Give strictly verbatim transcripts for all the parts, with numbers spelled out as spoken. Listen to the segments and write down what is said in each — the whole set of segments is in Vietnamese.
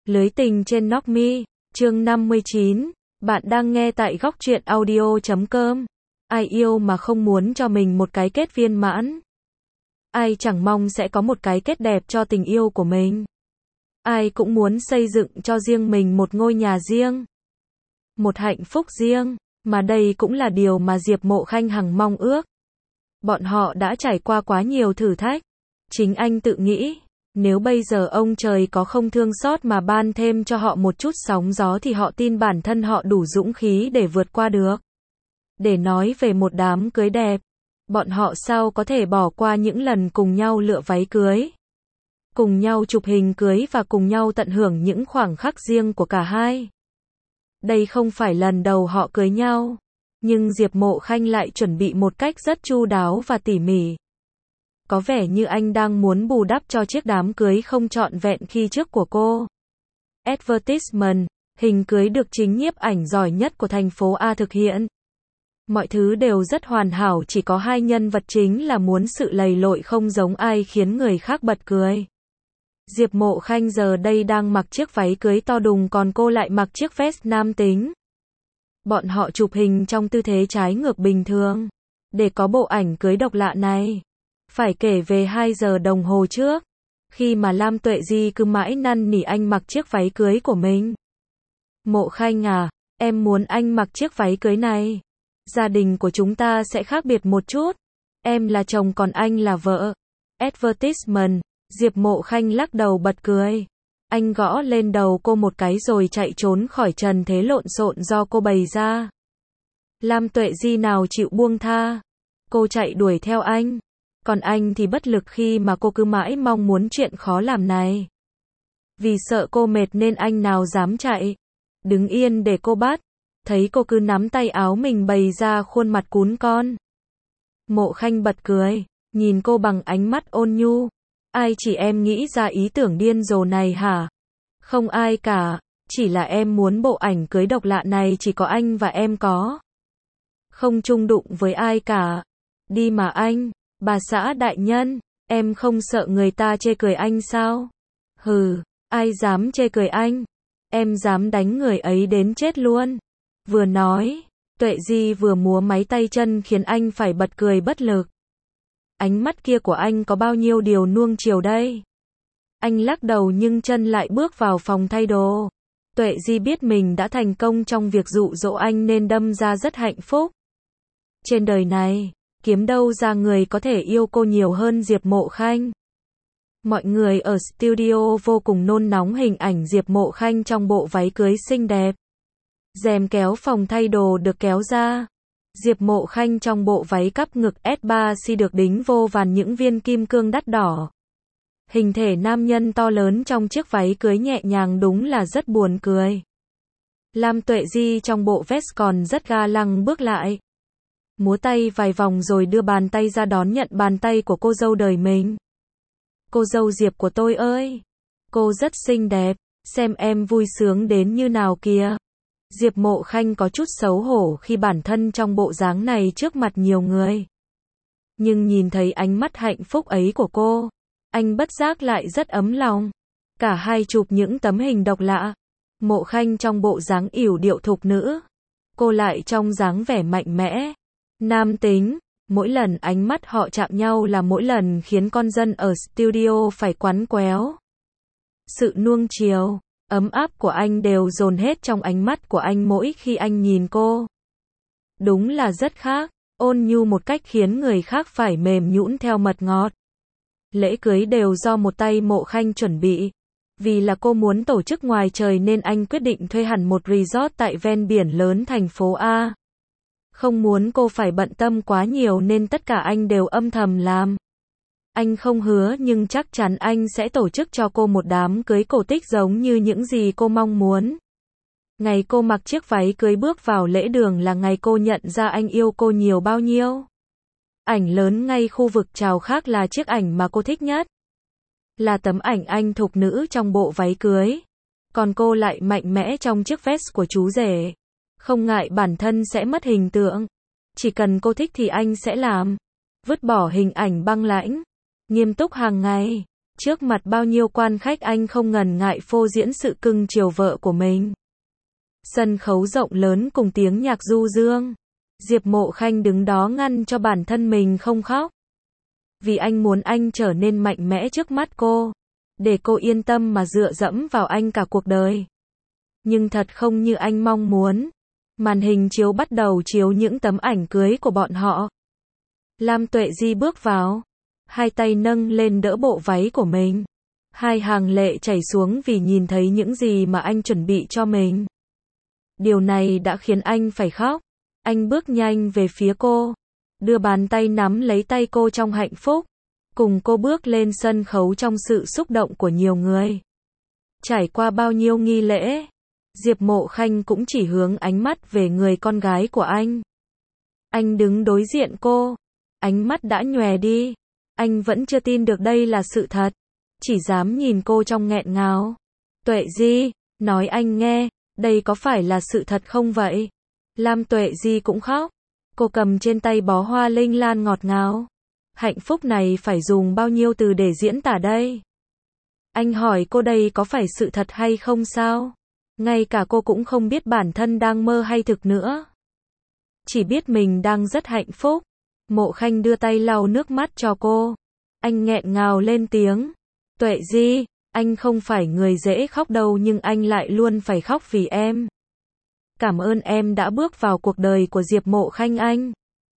Lưới tình trên Knock Me, chương năm mươi chín. Bạn đang nghe tại góc truyện audio chấm com. Ai yêu mà không muốn cho mình một cái kết viên mãn? Ai chẳng mong sẽ có một cái kết đẹp cho tình yêu của mình? Ai cũng muốn xây dựng cho riêng mình một ngôi nhà riêng, một hạnh phúc riêng, mà đây cũng là điều mà Diệp Mộ Khanh hằng mong ước. Bọn họ đã trải qua quá nhiều thử thách. Chính anh tự nghĩ, nếu bây giờ ông trời có không thương xót mà ban thêm cho họ một chút sóng gió thì họ tin bản thân họ đủ dũng khí để vượt qua được. Để nói về một đám cưới đẹp, bọn họ sao có thể bỏ qua những lần cùng nhau lựa váy cưới, cùng nhau chụp hình cưới và cùng nhau tận hưởng những khoảnh khắc riêng của cả hai. Đây không phải lần đầu họ cưới nhau, nhưng Diệp Mộ Khanh lại chuẩn bị một cách rất chu đáo và tỉ mỉ. Có vẻ như anh đang muốn bù đắp cho chiếc đám cưới không trọn vẹn khi trước của cô. Advertisement, hình cưới được chính nhiếp ảnh giỏi nhất của thành phố A thực hiện. Mọi thứ đều rất hoàn hảo, chỉ có hai nhân vật chính là muốn sự lầy lội không giống ai khiến người khác bật cười. Diệp Mộ Khanh giờ đây đang mặc chiếc váy cưới to đùng, còn cô lại mặc chiếc vest nam tính. Bọn họ chụp hình trong tư thế trái ngược bình thường. Để có bộ ảnh cưới độc lạ này, phải kể về hai giờ đồng hồ trước, khi mà Lam Tuệ Di cứ mãi năn nỉ anh mặc chiếc váy cưới của mình. Mộ Khanh à, em muốn anh mặc chiếc váy cưới này. Gia đình của chúng ta sẽ khác biệt một chút. Em là chồng còn anh là vợ. Advertisement, Diệp Mộ Khanh lắc đầu bật cười. Anh gõ lên đầu cô một cái rồi chạy trốn khỏi trần thế lộn xộn do cô bày ra. Lam Tuệ Di nào chịu buông tha. Cô chạy đuổi theo anh. Còn anh thì bất lực khi mà cô cứ mãi mong muốn chuyện khó làm này. Vì sợ cô mệt nên anh nào dám chạy. Đứng yên để cô bắt. Thấy cô cứ nắm tay áo mình bày ra khuôn mặt cún con. Mộ Khanh bật cười, nhìn cô bằng ánh mắt ôn nhu. Ai chỉ em nghĩ ra ý tưởng điên rồ này hả? Không ai cả, chỉ là em muốn bộ ảnh cưới độc lạ này chỉ có anh và em có. Không chung đụng với ai cả. Đi mà anh. Bà xã đại nhân, em không sợ người ta chê cười anh sao? Hừ, ai dám chê cười anh? Em dám đánh người ấy đến chết luôn. Vừa nói, Tuệ Di vừa múa máy tay chân khiến anh phải bật cười bất lực. Ánh mắt kia của anh có bao nhiêu điều nuông chiều đây? Anh lắc đầu nhưng chân lại bước vào phòng thay đồ. Tuệ Di biết mình đã thành công trong việc dụ dỗ anh nên đâm ra rất hạnh phúc. Trên đời này, kiếm đâu ra người có thể yêu cô nhiều hơn Diệp Mộ Khanh. Mọi người ở studio vô cùng nôn nóng hình ảnh Diệp Mộ Khanh trong bộ váy cưới xinh đẹp. Rèm kéo phòng thay đồ được kéo ra. Diệp Mộ Khanh trong bộ váy cắp ngực S ba C được đính vô vàn những viên kim cương đắt đỏ. Hình thể nam nhân to lớn trong chiếc váy cưới nhẹ nhàng đúng là rất buồn cười. Lam Tuệ Di trong bộ vest còn rất ga lăng bước lại. Múa tay vài vòng rồi đưa bàn tay ra đón nhận bàn tay của cô dâu đời mình. Cô dâu Diệp của tôi ơi! Cô rất xinh đẹp, xem em vui sướng đến như nào kìa. Diệp Mộ Khanh có chút xấu hổ khi bản thân trong bộ dáng này trước mặt nhiều người. Nhưng nhìn thấy ánh mắt hạnh phúc ấy của cô, anh bất giác lại rất ấm lòng. Cả hai chụp những tấm hình độc lạ. Mộ Khanh trong bộ dáng yểu điệu thục nữ. Cô lại trong dáng vẻ mạnh mẽ, nam tính. Mỗi lần ánh mắt họ chạm nhau là mỗi lần khiến con dân ở studio phải quắn quéo. Sự nuông chiều, ấm áp của anh đều dồn hết trong ánh mắt của anh mỗi khi anh nhìn cô. Đúng là rất khác, ôn nhu một cách khiến người khác phải mềm nhũn theo mật ngọt. Lễ cưới đều do một tay Mộ Khanh chuẩn bị. Vì là cô muốn tổ chức ngoài trời nên anh quyết định thuê hẳn một resort tại ven biển lớn thành phố A. Không muốn cô phải bận tâm quá nhiều nên tất cả anh đều âm thầm làm. Anh không hứa nhưng chắc chắn anh sẽ tổ chức cho cô một đám cưới cổ tích giống như những gì cô mong muốn. Ngày cô mặc chiếc váy cưới bước vào lễ đường là ngày cô nhận ra anh yêu cô nhiều bao nhiêu. Ảnh lớn ngay khu vực chào khác là chiếc ảnh mà cô thích nhất. Là tấm ảnh anh thục nữ trong bộ váy cưới. Còn cô lại mạnh mẽ trong chiếc vest của chú rể. Không ngại bản thân sẽ mất hình tượng. Chỉ cần cô thích thì anh sẽ làm. Vứt bỏ hình ảnh băng lãnh, nghiêm túc hàng ngày. Trước mặt bao nhiêu quan khách anh không ngần ngại phô diễn sự cưng chiều vợ của mình. Sân khấu rộng lớn cùng tiếng nhạc du dương. Diệp Mộ Khanh đứng đó ngăn cho bản thân mình không khóc. Vì anh muốn anh trở nên mạnh mẽ trước mắt cô. Để cô yên tâm mà dựa dẫm vào anh cả cuộc đời. Nhưng thật không như anh mong muốn. Màn hình chiếu bắt đầu chiếu những tấm ảnh cưới của bọn họ. Lam Tuệ Di bước vào. Hai tay nâng lên đỡ bộ váy của mình. Hai hàng lệ chảy xuống vì nhìn thấy những gì mà anh chuẩn bị cho mình. Điều này đã khiến anh phải khóc. Anh bước nhanh về phía cô. Đưa bàn tay nắm lấy tay cô trong hạnh phúc. Cùng cô bước lên sân khấu trong sự xúc động của nhiều người. Trải qua bao nhiêu nghi lễ, Diệp Mộ Khanh cũng chỉ hướng ánh mắt về người con gái của anh. Anh đứng đối diện cô. Ánh mắt đã nhòe đi. Anh vẫn chưa tin được đây là sự thật. Chỉ dám nhìn cô trong nghẹn ngào. Tuệ Di, nói anh nghe, đây có phải là sự thật không vậy? Lam Tuệ Di cũng khóc. Cô cầm trên tay bó hoa linh lan ngọt ngào. Hạnh phúc này phải dùng bao nhiêu từ để diễn tả đây? Anh hỏi cô đây có phải sự thật hay không sao? Ngay cả cô cũng không biết bản thân đang mơ hay thực nữa. Chỉ biết mình đang rất hạnh phúc. Mộ Khanh đưa tay lau nước mắt cho cô. Anh nghẹn ngào lên tiếng. Tuệ Di, anh không phải người dễ khóc đâu nhưng anh lại luôn phải khóc vì em. Cảm ơn em đã bước vào cuộc đời của Diệp Mộ Khanh anh.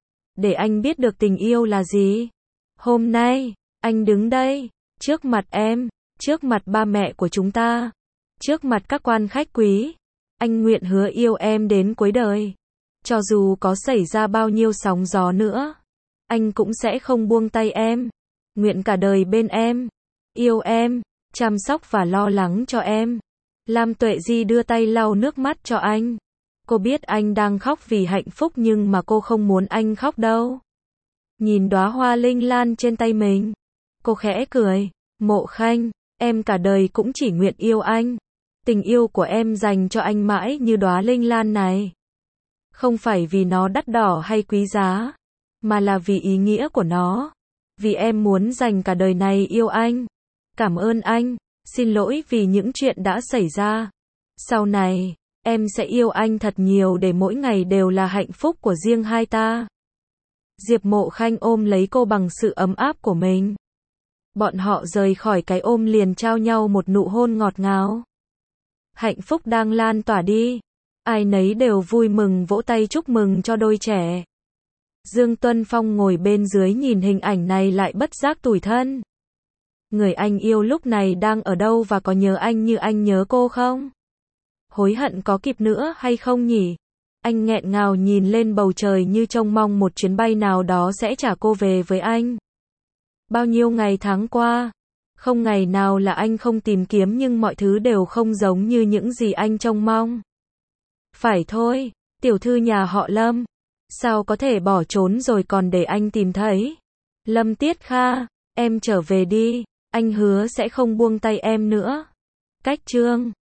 Để anh biết được tình yêu là gì. Hôm nay, anh đứng đây, trước mặt em, trước mặt ba mẹ của chúng ta, trước mặt các quan khách quý. Anh nguyện hứa yêu em đến cuối đời. Cho dù có xảy ra bao nhiêu sóng gió nữa, anh cũng sẽ không buông tay em. Nguyện cả đời bên em, yêu em, chăm sóc và lo lắng cho em. Lam Tuệ Di đưa tay lau nước mắt cho anh. Cô biết anh đang khóc vì hạnh phúc nhưng mà cô không muốn anh khóc đâu. Nhìn đóa hoa linh lan trên tay mình, cô khẽ cười. Mộ Khanh, em cả đời cũng chỉ nguyện yêu anh. Tình yêu của em dành cho anh mãi như đóa linh lan này. Không phải vì nó đắt đỏ hay quý giá, mà là vì ý nghĩa của nó. Vì em muốn dành cả đời này yêu anh. Cảm ơn anh, xin lỗi vì những chuyện đã xảy ra. Sau này, em sẽ yêu anh thật nhiều để mỗi ngày đều là hạnh phúc của riêng hai ta. Diệp Mộ Khanh ôm lấy cô bằng sự ấm áp của mình. Bọn họ rời khỏi cái ôm liền trao nhau một nụ hôn ngọt ngào. Hạnh phúc đang lan tỏa đi. Ai nấy đều vui mừng vỗ tay chúc mừng cho đôi trẻ. Dương Tuân Phong ngồi bên dưới nhìn hình ảnh này lại bất giác tủi thân. Người anh yêu lúc này đang ở đâu và có nhớ anh như anh nhớ cô không? Hối hận có kịp nữa hay không nhỉ? Anh nghẹn ngào nhìn lên bầu trời như trông mong một chuyến bay nào đó sẽ trả cô về với anh. Bao nhiêu ngày tháng qua, không ngày nào là anh không tìm kiếm nhưng mọi thứ đều không giống như những gì anh trông mong. Phải thôi, tiểu thư nhà họ Lâm, sao có thể bỏ trốn rồi còn để anh tìm thấy? Lâm Tiết Kha, em trở về đi, anh hứa sẽ không buông tay em nữa. Cách chương